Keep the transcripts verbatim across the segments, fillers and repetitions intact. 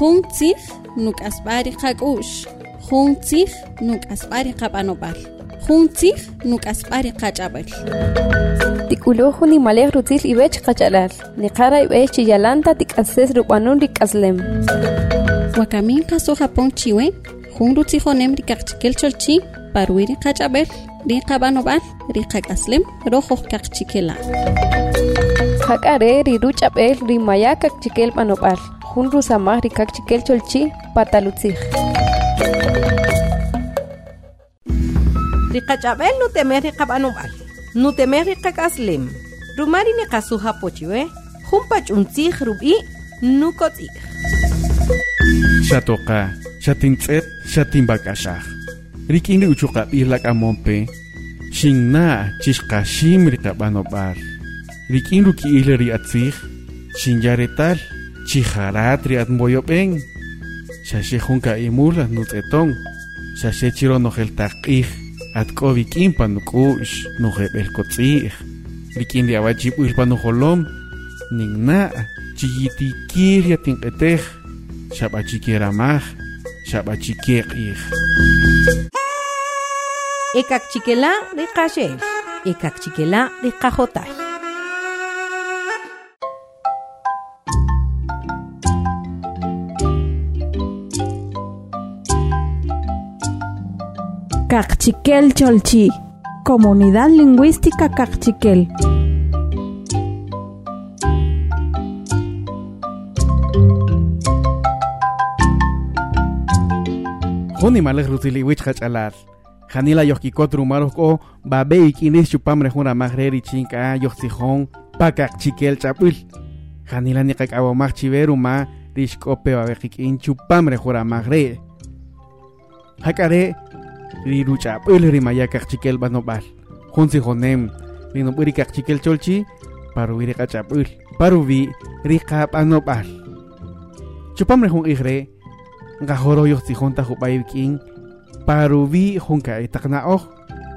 Juntzig nuk asbari qakush. Juntzig nuk asbari qapanopal. Juntzig nuk asbari qachabel. Tikuluhu ni malek rutil ibech qachalal. Ni qara ibech chiyalanta tikases rupanun rikaslem. Wakamin kaso Japón chiwe. Jun rutijonem rikaqchikel cholchi. Paruiri qachabel. Ri qapanopal. Ri qakaslem. Rojo qaqchikela. Hakare ri ruchabel ri maya qaqchikel panopal. Jun rusamah rikaqchikel cholchi patalutzig. Rikachabel no temer rikapanopal. No temer rikakaslim. Rumari ne kasuha pochiwe. Jumpach untzig rubi nukotzig. Shatoka, shatintzet, shatimbakashach. Rikindi uchuka ilak amompe. Shingna chishkashim rikapanopal. Rikindu ki ileri atzig. Shinyaretal. Chiharatri at moyopeng. Shashe junka imula nutzetong. Shashe chiro nojel takij. At kovik impa nukush. Nojebel kotzig. Rikindi awachip ulpa nojolom. Ningna. Chiyiti kirya tinketej. Shabachikiramaj. Shabachikekij. Ekak chikela rikashel. Ekak chikela rikajotal. Cachiquel Cholchi, Comunidad Lingüística Cachiquel. Joni malek rutili wich hachalar. Janila yohkikot rumaroko babe ikinis chupamre juna magreri chinka yohsijón pakak chikel chapul. Janila nikak awamach chiveru ma rishkope babekikin chupamre jura magre. Hakare Riru chapul rimaya kakchikel banobal. Junsi jonem. Rinuburi kakchikel cholchi. Paru iri kachapul. Paru vi rika banobal. Chupam rejun igre. Ngahoro yoxi junta jupaib king. Paru vi junka itakna oh.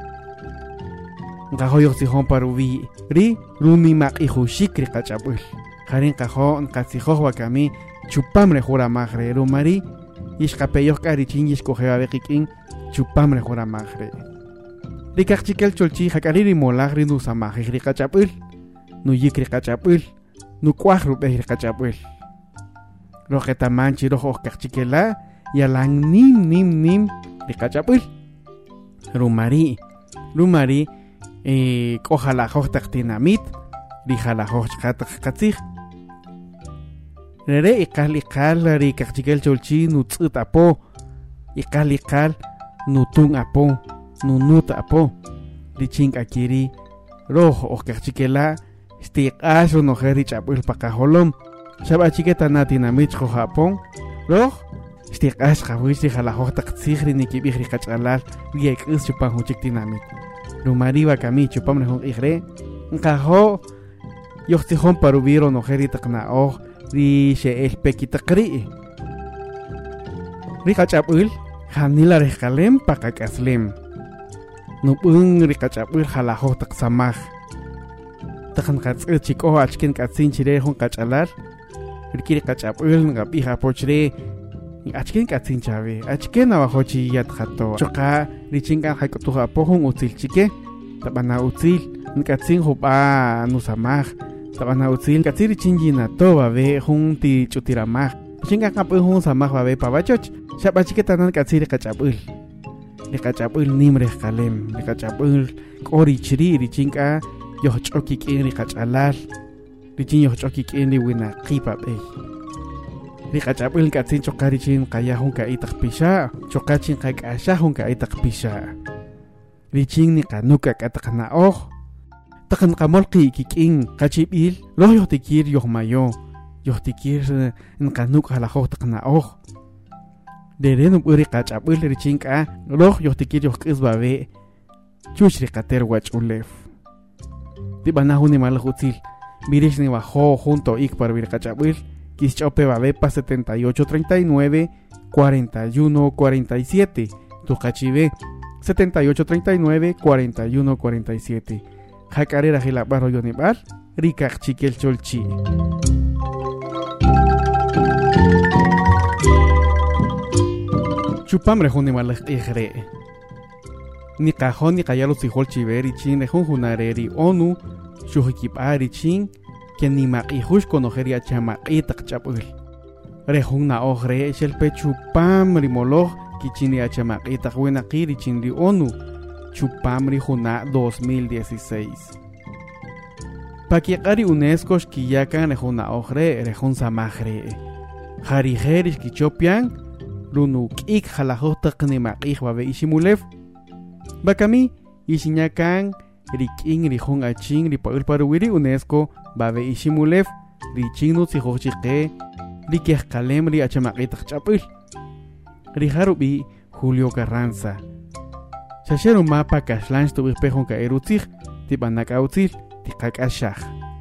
Ngaho yoxi jun paru vi. Ri rumi mak ihu shik rika chapul. Harin kaho nkatsiho wakami. Chupam rejura magre rumari. Ishkapeyoh karichin yishkojeba bekiking. Chupamre jura magre. Rikachchikel cholchi hakariri molagri nu samaj rikachapul. Nu yik rikachapul. Nu kwahru be rikachapul. Rojeta manchi rojo kachchikela. Yalang nim nim nim rikachapul. Rumari. Rumari. Eh, Kojala hoj taktinamit. Rijala hoj chatak katzig. Rere ikal ikal rikachchikel cholchi nu tzutapo. Ikal ikal. Nutung apo, nunut apo, riching akiri, rojo o kachikela, stik aso no herich apul pakajolom, shabachiketa natinamich ho japón, roj, stik as jawishi jalajota tzigri nikibihri kachalal, riek is chupan huchik dinamit. Rumariba kami chupam rehon igre, nkajo, yochtihon parubiro no heritakna oh, ri she el pekitakri. Rikachapul. Hanila rekalem pakakaslem. Nupung rikachapul halaho taksamaj. Takan katsil chiko achkin katsin chire hon kachalar. Rikiri kachapul ngapija pochre. Achkin katsin chave. Achkin abajochi yat jato. Choka richingan haikotuja pohon utzil chike. Tabana utzil. Nkatsin hupa nusamaj. Tabana utzil. Katsiri chinjina toba ve junti chutiramaj. Chingan kapul hon samaj babe pabachoch. Shabachiketanan katsiri kachapul. Ni kachapul nimre kalem. Ni kachapul kori chiri richinka yochoki kiri kachalal. Richin yochoki kiri wina kipa be. Ni kachapul katsin chokari chin kaya hunka itak pisha. Chokachin kay kasha hunka itak pisha. Richin ni kanuka katakna oh. Takan kamolki kiking kachibil. Loh yohtikir yohmayo. Yohtikir nkanuk halaho takna oh. Deren uri kachapul richinka roh yohtikir yohkis babe chuch rikater wach ulef. Tibana huni malahutzil mirish ni bajo junto ik para vir kachapul kischope babe pa setenta y ocho treinta y nueve cuarenta y uno cuarenta y siete tu cachive setenta y ocho treinta y nueve cuarenta y uno cuarenta y siete jacarera gilabaro yonibar rikach chikel cholchi. chupam rejun ni malaj ijre ni qajon ni qayalo sihol chiveri chin rejun junareri onu shuhikipari chin que ni maqijush conojeri a chamaqi taqchapul rejun na ojre shelpe chupam rimoloj kichini a chamaqi taqwena qiri chin ri onu chupam ri juna dos mil dieciséis Paquiaqari UNESCO xkiyakan rejun na ojre rejun samajre Harijerish kichopian Runu k'ik jalajota qnimaqij babe ishimulef Bakami ishinyakan rikin rijun achin ripaul paruwiri UNESCO babe ishimulef richinu tsijochiqe rikejkalem ri achamaqij taqchapul Rijarubi Julio Carranza Shasheru mapa kashlanch tubijpejon kaerutzij tipanakautzil tiqakashaj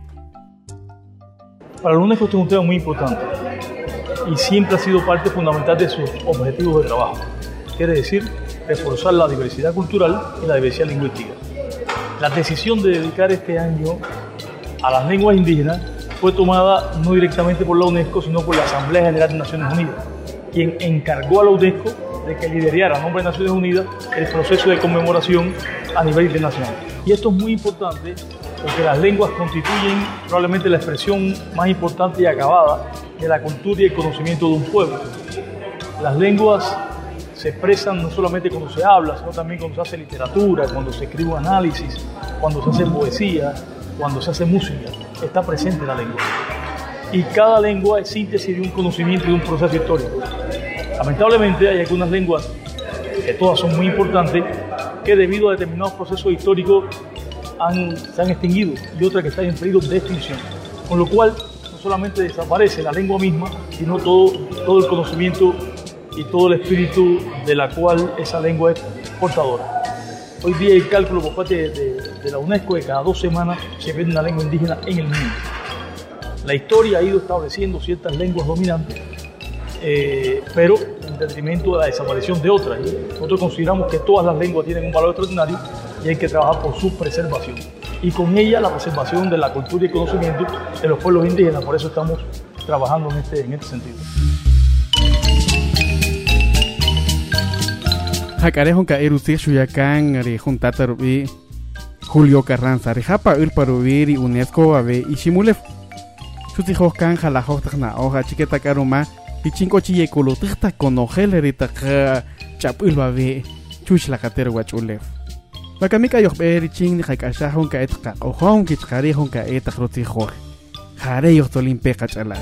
Para la UNESCO este es un tema muy importante y siempre ha sido parte fundamental de sus objetivos de trabajo. Quiere decir, reforzar la diversidad cultural y la diversidad lingüística. La decisión de dedicar este año a las lenguas indígenas fue tomada no directamente por la UNESCO, sino por la Asamblea General de Naciones Unidas, quien encargó a la UNESCO de que liderara a nombre de Naciones Unidas el proceso de conmemoración a nivel internacional. Y esto es muy importante porque las lenguas constituyen probablemente la expresión más importante y acabada de la cultura y el conocimiento de un pueblo. Las lenguas se expresan no solamente cuando se habla, sino también cuando se hace literatura, cuando se escribe un análisis, cuando se hace poesía, cuando se hace música. Está presente la lengua. Y cada lengua es síntesis de un conocimiento y de un proceso histórico. Lamentablemente hay algunas lenguas, que todas son muy importantes, que debido a determinados procesos históricos han, se han extinguido y otras que están en peligro de extinción. Con lo cual, no solamente desaparece la lengua misma, sino todo, todo el conocimiento y todo el espíritu de la cual esa lengua es portadora. Hoy día hay cálculo por parte de, de, de la UNESCO de cada dos semanas se ve una lengua indígena en el mundo. La historia ha ido estableciendo ciertas lenguas dominantes, eh, pero en detrimento de la desaparición de otras. Nosotros consideramos que todas las lenguas tienen un valor extraordinario y hay que trabajar por su preservación. Y con ella la preservación de la cultura y conocimiento de los pueblos indígenas. Por eso estamos trabajando en este, en este sentido. Hakarejon ka erusik shuyakan rejun tatarubi Julio Carranza rejapa il parubiri UNESCO ave ishimulef Shutijos kan jalajos tagna hoja chiqueta karuma Pichinko chiye kolotita conojel rita chapul babe chush la kater wachulef Bakamika yohberi ching hakashahon ka etka ojon kichkarejon ka etakrotijo Jare yohtolin pekachala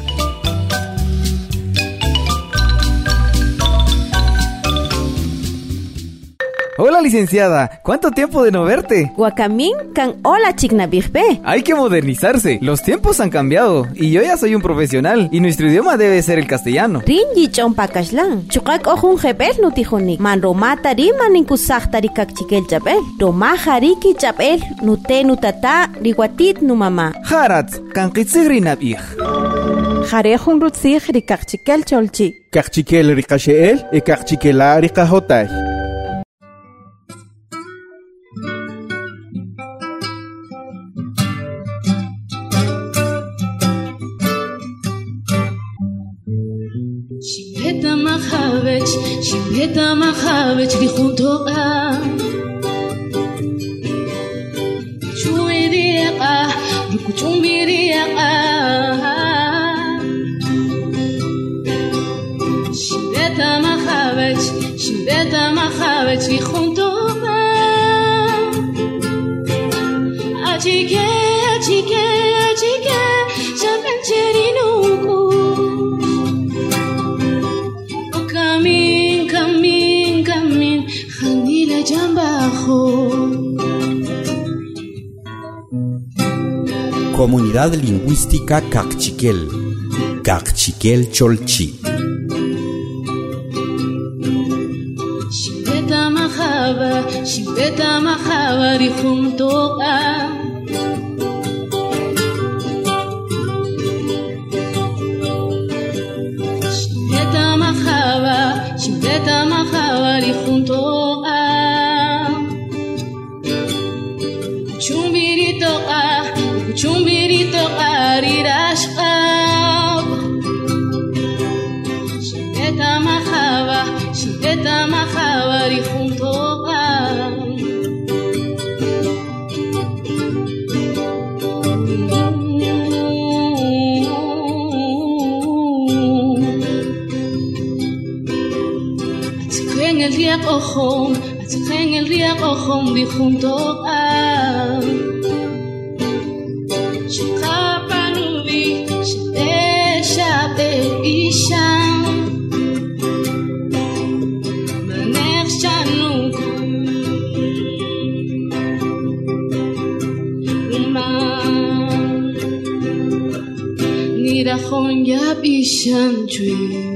Hola, licenciada. ¿Cuánto tiempo de no verte? Guacamín, can hola chigna birpe. Hay que modernizarse. Los tiempos han cambiado y yo ya soy un profesional y nuestro idioma debe ser el castellano. Rinji chompakashlan. Chukak ojun jebel nutijonik. Man romata riman inkusakta rikakchikel chapel. Roma hariki chapel nute nutata riwatit numama. Harat, kan kitzigri nabih. Jarejun rutzig rikakchikel cholchi. Kakchikel rikasheel e kakchikela rikahotai Shibeta machavech, shibeta machavech li junto a Chuiriaqa, rukuchumbiriaqa Shibeta machavech, shibeta machavech li junto a Achike, achike, achike, shaben cherinuku Camin, camin, camin, Janila Jambajo. Comunidad Lingüística Kakchikel, Kakchikel Cholchi. Shibeta Mahaba, Shibeta Mahaba, Rijuntoa. Shibeta mahawari junto a Chumbirito a Chumbirito a rirashqa Shibeta mahawa Shibeta Shibeta Mahabari junto a en el río Ojom, en el río Ojom vi junto a Shikapanubi, Shite Shabe Isham Maner Shanuku Uma Nirahon Yab Isham Tree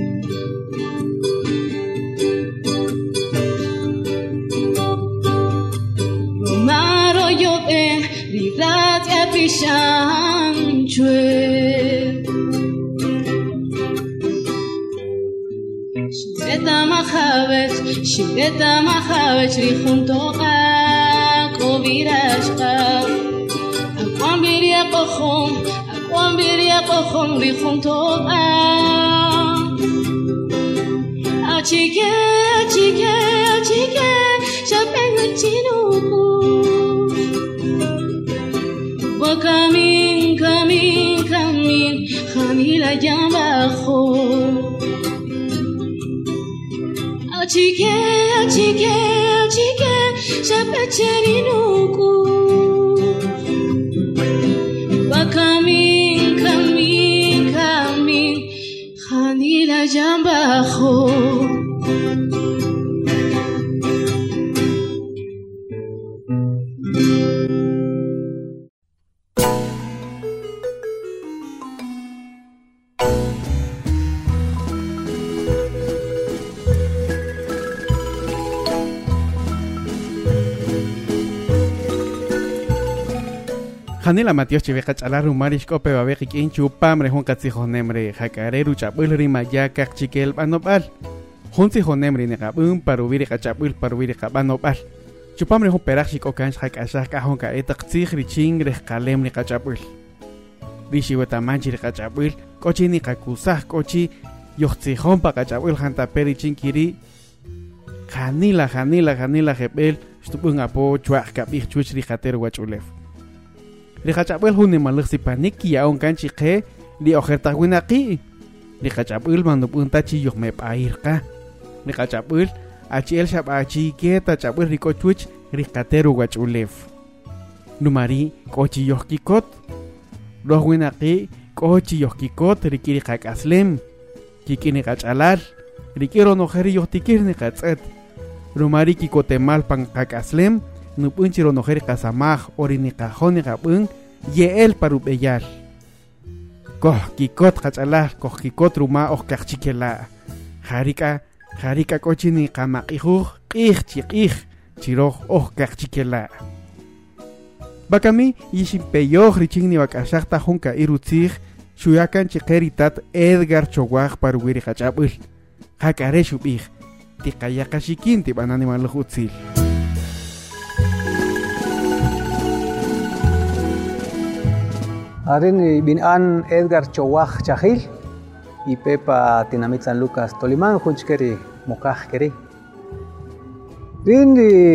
Shibeta Mahabet, Shibeta Mahabet, junto a Kovirashka. Aquam Biria Pohom, Aquam Biria Pohom, junto a Achike, Achike, Achike, Shapengu Chinuku. Camin, camin, camin, Jamila Yambajo. Achike, achike, achike, Shapecherinuku. Camin, camin, camin, Jamila Yambajo. Hanila Matios Chiveca Chalar Umarish Cope Babek Inchu Pamre Hunkatsi Honemre Hakareru Chapulri Maya Chikel Banopal Hunsi Honemri Negabum Parubiri Kachapul Parubiri Kabanopal Chupamre Huperachik Okans Hakashaka Honka Etak Riching Kalemri Kachapul Rishi Wetamanchi Kachapul Kochini Kakusah Kochi Yoxi Hompa Kachapul Hanta Perichin Kiri Hanila Hanila Hanila Hebel Stupung Apo Chuak Kapich Chuchri Hater Wachulef Rikachapul huni malak si paniki ya on kanchi ke di oferta winaki. Rikachapul mandupun tachi yok mep air ka. Rikachapul achi el shap achi ke tachapul rikochuch rikateru wachulef. Numari kochi yok kikot. Roh winaki kochi yok kikot rikiri kak aslem. Kikini kachalar. Rikiro no heri yok tikir ni katset. Numari kikotemal pang kak aslem. Nupunchiro no heri kasamaj orini kajoni kapung ye el parubeyal. Koh kikot kachalar koh kikot ruma oh kakchikela. Harika harika kochini kamakihuj ich chikich chiroh oh kakchikela. Bakami yishimpeyoh richingni bakashakta hunka irutzig shuyakan chikeritat Edgar Chowaj paruwiri kachapul. Hakare shubih tikayaka shikin tibanani maluhutzil. Arin binan Edgar Chowaj Chahil y Pepa Tinamit San Lucas Tolimán Hunchkeri Mokaj Keri. Rin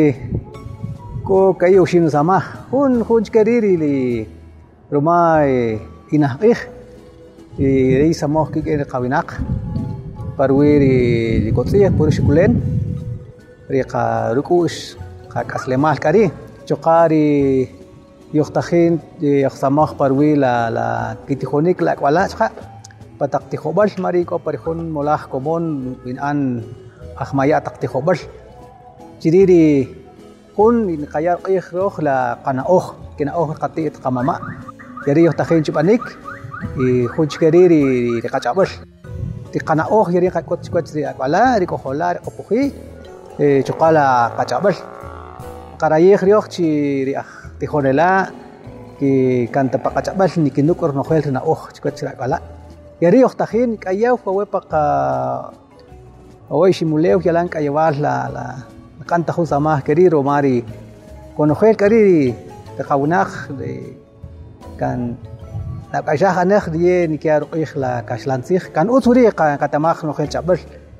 ko kayo shin sama hun Hunchkeri li Roma inahih y rei samoh kike kawinak parwiri li kotsiya purishkulen riqa rukush qakaslemal kari choqari Yoxtahin yoxsamaj parwi la la kitijonik la kwalachqa pataktijobal mariko parjon molaj komon binan ajmaya taktijobal chiriri kun in qayar qijroj la qanaoj kinaoj qatit qamama yari yoxtahin chupanik y junchkeriri riqachabal ti qanaoj yari qakot chkwach ri akwala ri kojolar opuji chuqala qachabal qarayej rioj chi ri Tijonela que canta pacachabal ni que no corno gel na oj chkwachra kala yari oxtajin kayaw fue paca hoy simuleo yalan kayawal la la canta jusa más querido mari con gel kari de khawnaj de kan la kajaja nej die ni kiar ih la kashlansig kan utsuri ka katamaj no gel chabal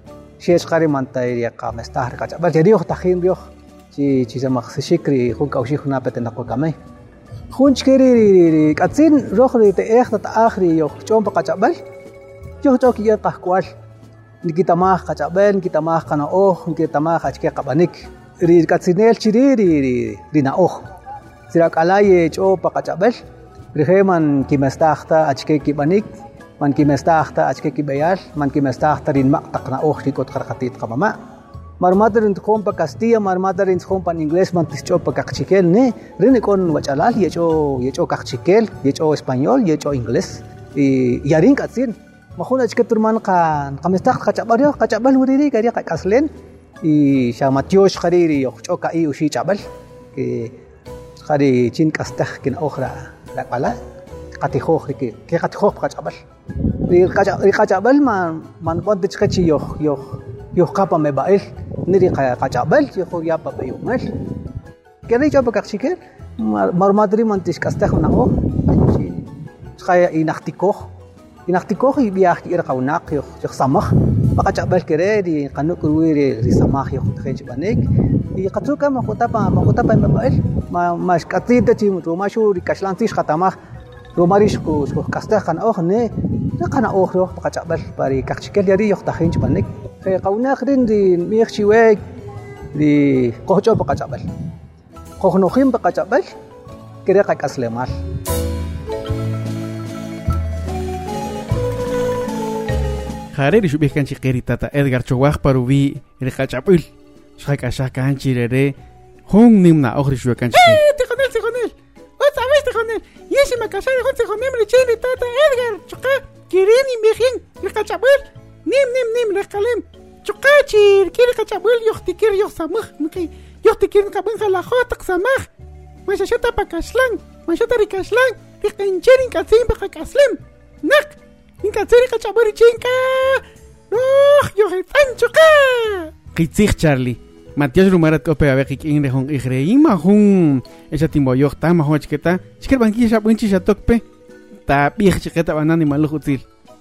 shesh qari mantay qamestah qach'abal riyoq tajin riyoq chi chi samaq sishikri jun kawshi juna petenaqo kamay jun chkeri qatsin roq ri te ejta ta'ajri yoq chompa qach'abal yoq chok ya qahkwal nikitamaj qach'abel nikitamaj qana'oj nikitamaj achke qabanik ri qatsinel chiri ri ri na'oj sirak'alay ch'opa qach'abel rijeman kimestajta achke kibanik man kimestajta achke kibeyal man kimestajta rinmaq taq na'oj rikot qarqatit qamama marmadarin tjompa Castilla marmadarin tjompa en inglés man tisch'opa qaqchikel ne rin ikon wach'alal yech'o yech'o qaqchikel yech'o español yech'o inglés y yarin q'atzin majun achke turman qa qamestaj qach'abal yo qach'abal wiriri kari qak'aslen y xamatiox qariri yoqch'o ka'i uxi ch'abal que qari chin k'astaj kina'oj ra laq'ala qatijoj riki ke qatijoj qach'abal ri qach'abal man man ponte chqechi yoj yoj yoj qapa meba'il niri qach'abal yoj yapa beyumel keri ch'opa qaqchikel marmadri man tixk'astaj na'oj chqaya inajtikoj inajtikoj y viaj ir qawnaq yoj yoj samaj qach'abal kere ri qanuk ruwi ri samaj yoj tjech banik y qatsuka maqutapa maqutapa meba'il ma mashk'atita chi rumashu ri kaxlantzix qatamaj rumarish ku qastaj qana'oj ne qana'oj ro qach'abal pari qaqchikel yari yoj tajin banik qawnaq rin ri miij chiwek ri qojch'opa qach'abal qojnojin pa qach'abal kere qak'aslemal Jareri shubih kanchi qeri tata Edgar Chowaj parubi ri qach'abul shaqashaq kanchi rere jun nimna ojri shubih kanchi eh tijonel tijonel o sabes tijonel yeshi makashari jun tijonel ri chili tata Edgar chuqa kirini mijin ri qach'abul nim nim nim ri qalem chuqa chir kiri qach'abul yoxtikir yox samaj mki yoxtikir qabin jalajot qsamaj mashashata pakashlan mashata ri kashlan ri qincherin katsin pa qaslim nak Inka tsiri qach'abul chinka Noh yoje panchuqa Qitzig Charlie Matias rumarat kope a veqik in rejun igreima jun esa timboyoq ta ma hochketa chiker banqilla shabunchi shatokpe ta bih chiqueta banani malujutzil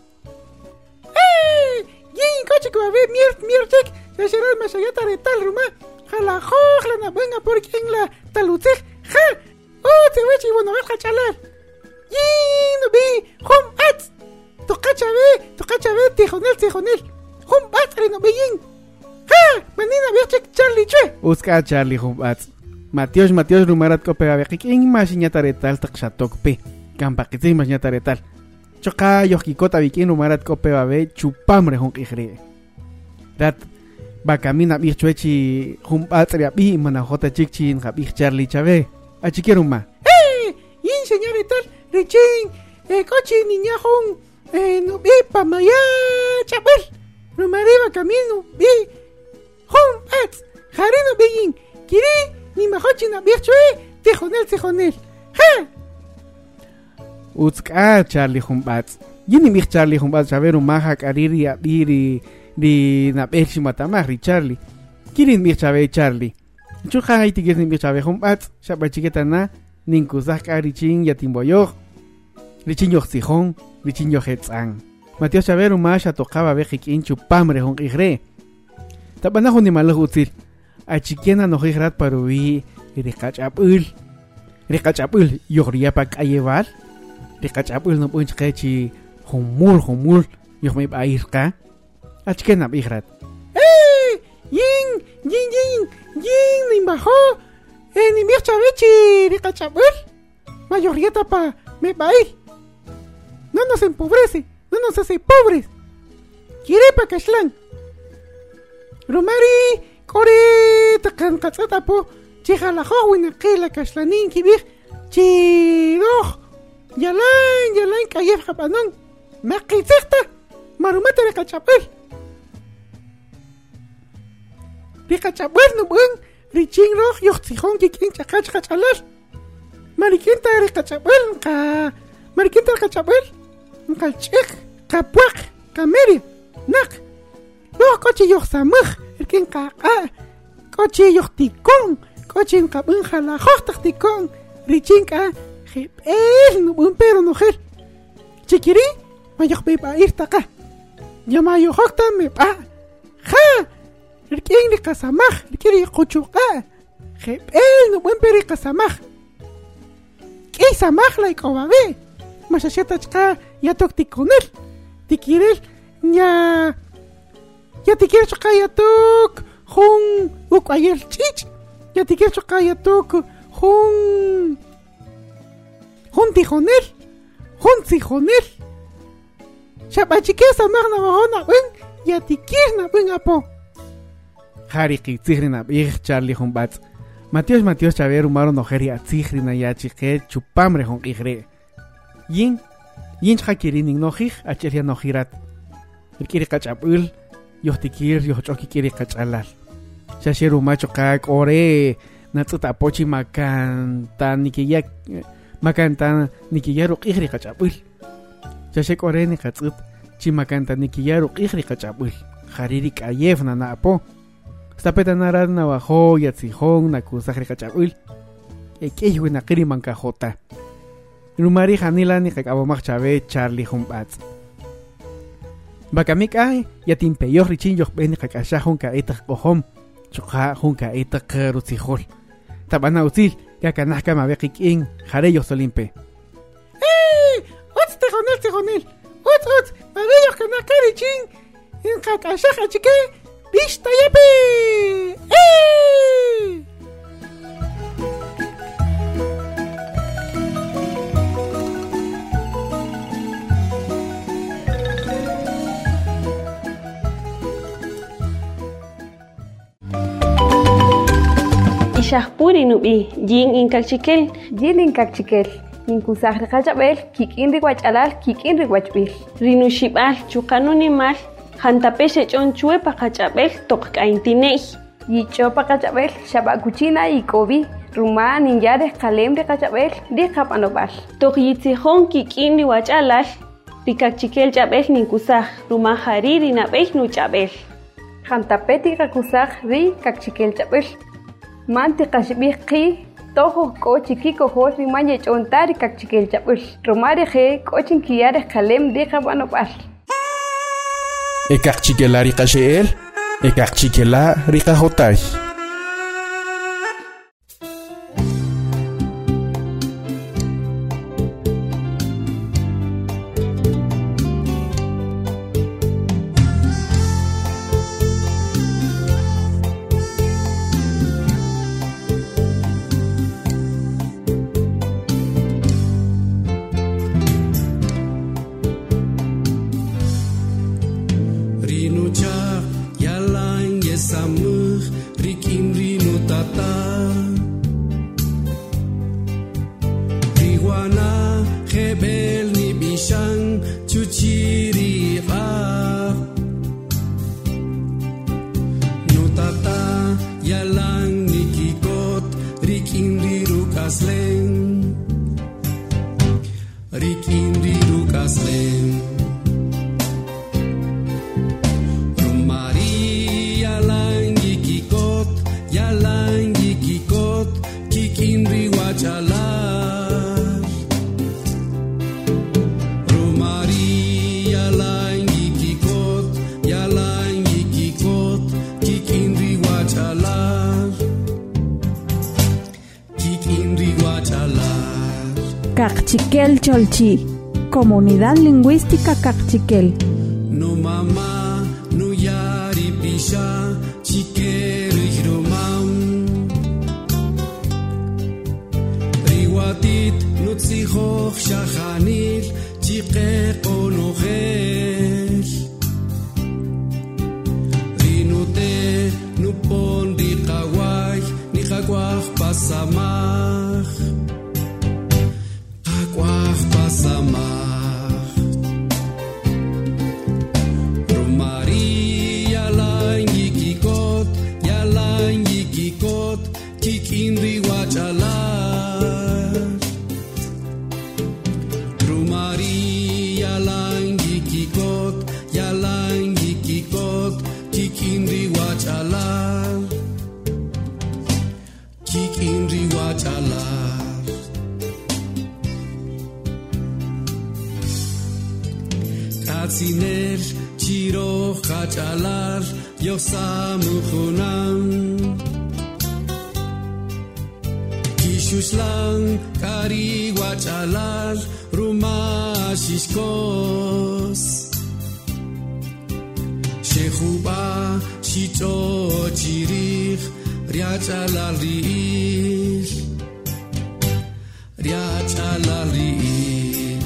eh yin coche que va a ver mier miertek ya será más allá tal ruma jala jojla na venga por quien la talutzig ja oh te vechi bueno vas a chalar yin no bi hum at tocacha ve tocacha ve tijonel tijonel hum at no bi yin ha manina viachek Charlie che uska Charlie hum at Matios Matios rumarat kope a veqik in masiñataretal taqshatokpe kampaqitzin masiñataretal choqa yoqkikota vikin rumarat kope babe chupamre hon qigre rat bakamina bichwechi hum atria bi manajota chikchin qabih Charlie chave achikeruma eh yin señorital richin eh cochi niña hon eh no bi pamaya chabel rumariba camino bi hum at jarino beyin kiri ni mahochi na bichwe tijonel tijonel ha Utska Charlie humbat yini mi Charlie humbat saberu maha kariri abiri di na bechi matamah ri Charlie kirin mi chabe Charlie chuha haiti gesen mi chabe humbat shaba chiqueta na ninkuzak arichin yatimboyo richin yoxijón richin yoxetzan Mateo saberu masha tocaba bejikin chupamre hon igre tabana hon ni malo utzil a chiquena no higrat parubi rikachapul rikachapul yoria pa kayeval rikachapul no punch kechi humul humul yohme bairka a chiquena bigrat eh yin yin yin yin ni bajo eh ni mi chavechi rikachapul mayorieta pa me bair no nos empobrece no nos hace pobres quiere pa kashlan Romari kore takan katsata po chijala howin qila kashlanin kibir chiroh yalan yalan kayef habanon maqitsekta marumata rekachapel rekachapel no bun richin roh yoxtijón kikin chakach kachalar marikinta rekachapel ka marikinta rekachapel kalchik kapuak kameri nak no coche yoxsamaj erkin qaqa coche yoxtikon coche qabin jala joxtikon richinka jibel no bun pero no gel chikiri mayoxbe ba irtaqa yama yoxta me ba ja rik'in riqasamaj rik'in riquchuqa jeb'el nub'enpi riqasamaj k'ey samaj la ik'obabe maxaxeta chqa yatok tikunel tikirel nya ya tikirel chqa yatok jun uk'ayel ch'ich' ya tikirel chqa yatok jun jun tijonel jun tzijonel xab'achike samaj nab'ojon nab'en ya tikir nab'en apo Hariki tzihrin ab'ij Charlie Humbats. Matios Matios Chaver umaro nojeri atzihrin ayachique chupamre hon igre. Yin yin chakirin nojij achelia nojirat. El kiri kachapul yohtikir yochoki kiri kachalal. Shasheru macho kak ore natsuta pochi makan tan nikiyak makan tan nikiyaru igre kachapul. Shashek ore ni katsut chimakan tan nikiyaru igre kachapul. Hariri kayef na napo. Stapeta narad nabajo yatzijón nakusajri kachapul. Ekeyhu nakiri mankajota. Rumari janila ni kakabomaj chabe Charlie Humbats. Bakamik ay yatimpeyoh richin yohbeni kakashahon ka etak kohom. Chukha hun ka etak rutzijol. Tabana util yakanahka mabekik in jareyo solimpe. ¡Eh! ¡Ots tejonel tejonel! ¡Ots ots! ¡Mabeyoh kanahka richin! In kakashaja chique. ¡Lista yepe! ¡Eh! Ishahpuri nubi yin inkakchikel yin inkakchikel inkusaj riqachb'el kik'in riwach'alal kik'in riwachb'il rinushib'al chuqanuni mal Hantapeche chonchue pakachapel tokkaintinei. Yicho pakachapel shabakuchina ikobi. Ruma ninyare kalem de kachapel de kapanobal. Tok yitzihon kikini wachalal. Rikachikel chapel ninkusaj. Ruma hariri nabel nu chapel. Hantapeti kakusaj ri kachikel chapel. Manti kashbih ki. Toho ko chikiko ho rimaye chontari kachikel chapel. Rumare he kochin kiyare kalem de kapanobal. Ekachikela rika sheel, ekachikela rika hotay. Cachiquel Cholchi, Comunidad Lingüística Cachiquel. No mamá, no yari pisha, chiquero hiromam. Riwatit, no tzihoch shachanil, chique onoger. Rinute, no pon di kawai, ni kaguach pasamach. Samach Romaria langi kikot ya langi kikot kikin riwachalar Romaria langi Chapel Chiro Hachalar Yosamuhunam Kishuslang Kari Wachalar Rumashishkos Shehuba Shito Chirich Riachalar Riich Riachalar Riich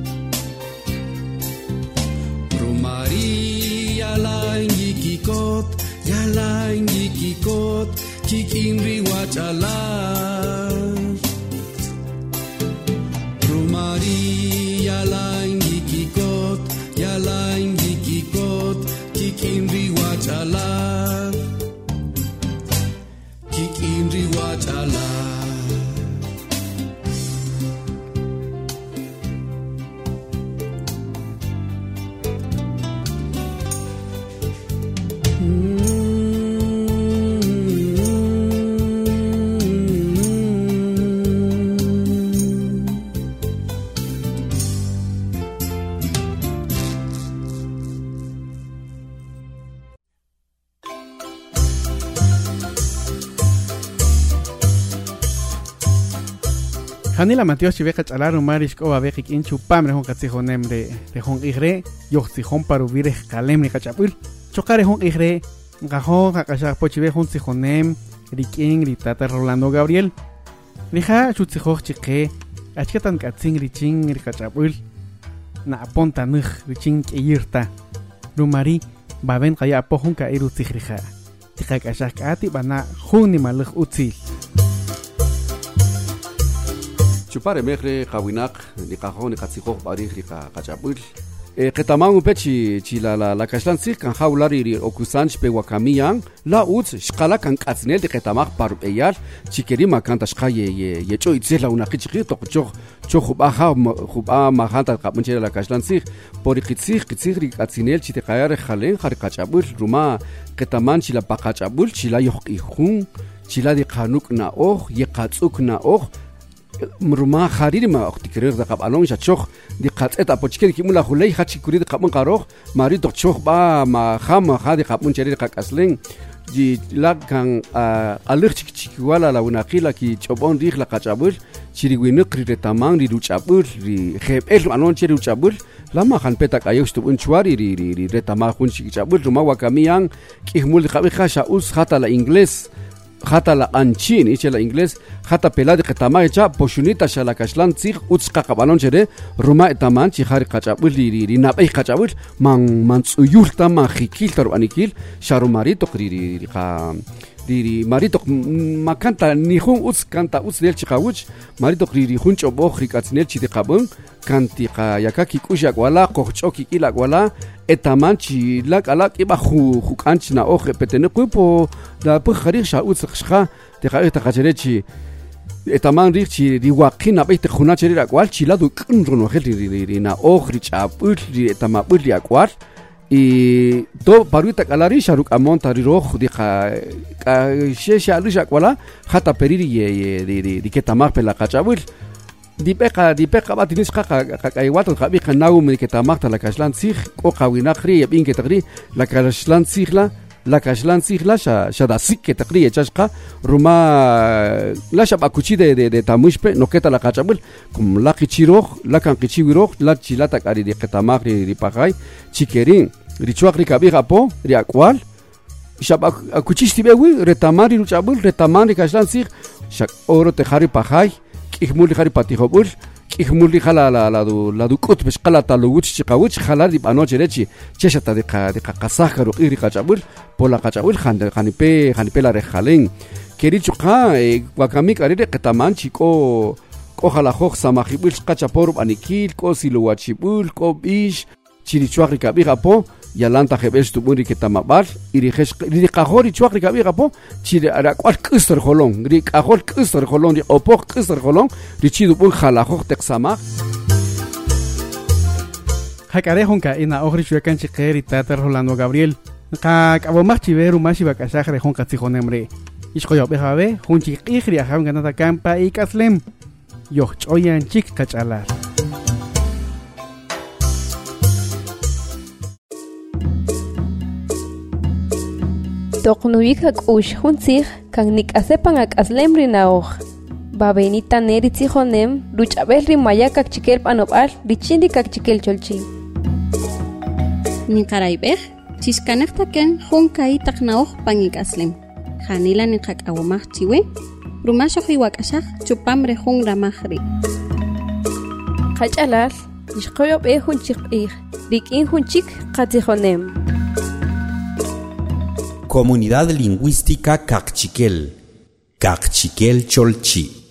Rumari Yalangi Kikot Yalangi Kikot Kikin Riwachalar Rumari Yalangi Kikot Yalangi Kikot Kikin Riwachalar Kikin Riwachalar Hanila Matios Chiveca Chalar Marish Kova Vejik in Chupam Rehon Katsihonem de Rehon Igre, Yoxihon Parubire Kalem Nikachapul, Chocare Hon Igre, Gajon, Hakashak Pochivehon Sihonem, Rikin, Ritata Rolando Gabriel, Rija Chutzihoch Chique, Achketan Katzin Richin Rikachapul, Na Ponta Nuj, Richin Kiyirta, Rumari, Baben Kaya Pohunka Eru Tigrija, Tikakashak Ati Bana, Huni Maluch Utzil. Chupare mejre kawinak ni kajon ni katsiko bari ni kachapul e ketamang pechi chi la la la kashlan sik kan haulari ri okusanch pe wakamiang la uts shqala kan katsnel de ketamag par eyal chikeri makanta shqa ye ye ye cho itzela una kichqi to cho cho khuba ha khuba ma khanta qamunche la kashlan sik por qitsik qitsik ri katsnel chi te qayar khalen khar kachapul ruma ketaman chi la paqachapul chi la yoqi khun chi la di qanuk na oh ye qatsuk na oh مرما خاريري ما اختي كرير دقاب الون شاتشوخ دي قاطت ابوچكي كيمولا خولي خاتشي كوري دقابن قاروخ ماري دوتشوخ با ما خام خادي قابن چري دقاق اسلين دي لا كان الخ چيك چيك ولا لا وناقيلا كي چوبون ريخ لا قاچابل چيري وينو كري تمام ري دوچابل ري خيب ال الون چري دوچابل لما خان بيتا قايوش تبون چواري ري ري ري تمام خون چيك چابل رما وكاميان كيمول قابي خاشا اوس خاطا لا انجليز خاطا لا انچين ايش لا انجليز خاطا بلاد قتما يچا بوشونيتا شلا كاشلان تيخ اوتسقا قبالون چره روما تمان چي خاري قاچابل ري ري نابي قاچابل مان مانصيول تما خيكيل ترو انيكيل شاروماري تقريري ري قا ري ماري تق ما كانتا نيخون اوتس كانتا اوتس ديل چيقاوچ ماري تقريري خونچو بو خيقاتنيل چي تقابن كانتي قا ياكاكي كوشاك ولا قوچوكي كيلاك ولا etaman chi lak alak iba khu khu kanch na oje petene kupo da pu kharikh sha uts khshkha te kharikh ta khacherechi etaman rikchi riwaqina bait khuna cheri rakwal chi la du qnro no khel ri ri na okhri chapul ri etama bul yakwal i do paruita kalari sharuk amonta ri rokh di kha she sha lu shakwala khata periri ye ri ri ketama pela qachabul di peqa di peqa batinis qaqa qaqaywat qabi qanaw min ketamaqta la kashlan sikh o qawina khri yabin ke taqri la kashlan sikh la la kashlan sikh la sha shada sik ke taqri chashqa ruma la shaba kuchi de de tamushpe no keta la qachabul kum la qichirokh la kan qichiwirokh la chilata qari de qetamaq ri paqay chikerin ri chuaqri kabi gapo ri aqwal shaba kuchi stibewi retamari luchabul retamari kashlan sikh shak oro te khari paqay ihmuli khari patihobul ihmuli khala la la du la du kut bes qala ta luguch chiqawuch khala di anoche lechi cheshata de qa de qasakh ro iri qachabul pola qachabul khande khanipe khanipe la rekhalen keri chuqa wakamik ari de qetaman chiko ko khala khokh samahibul qachapor anikil ko siluachibul ko bish chiri chuaqri kabi gapo yalanta khebes tu buri ketamabal iri khesh iri qahori chuaqri kabi gapo chiri ara kwal qisr kholon ri qahol qisr kholon ri opok qisr kholon ri chidu bul khala khokh teqsama hakare honka ina ohri chuekan chiqeri tatar Rolando Gabriel qa abo machiveru mashi bakashagre honka tijonemre ishqoyo behabe hunchi qihri aham ganata campa y kaslem yoch choyan chik qachalar Toqnuyik hakush huntzig kan nikasepan akaslem rinaoj. Babenita neri tzijonem luchabel rimaya kakchikel panopal richindi kakchikel cholchi. Ninkaraibej, chiskanekta ken junkai taknaoj pangikaslem. Janila ninkak awamaj chiwe, rumasho hiwakashaj chupamre jun ramajri. Kachalal, ishkoyob e hunchik ig, rikin hunchik katzijonem. Comunidad Lingüística Kakchikel, Kakchikel Cholchi.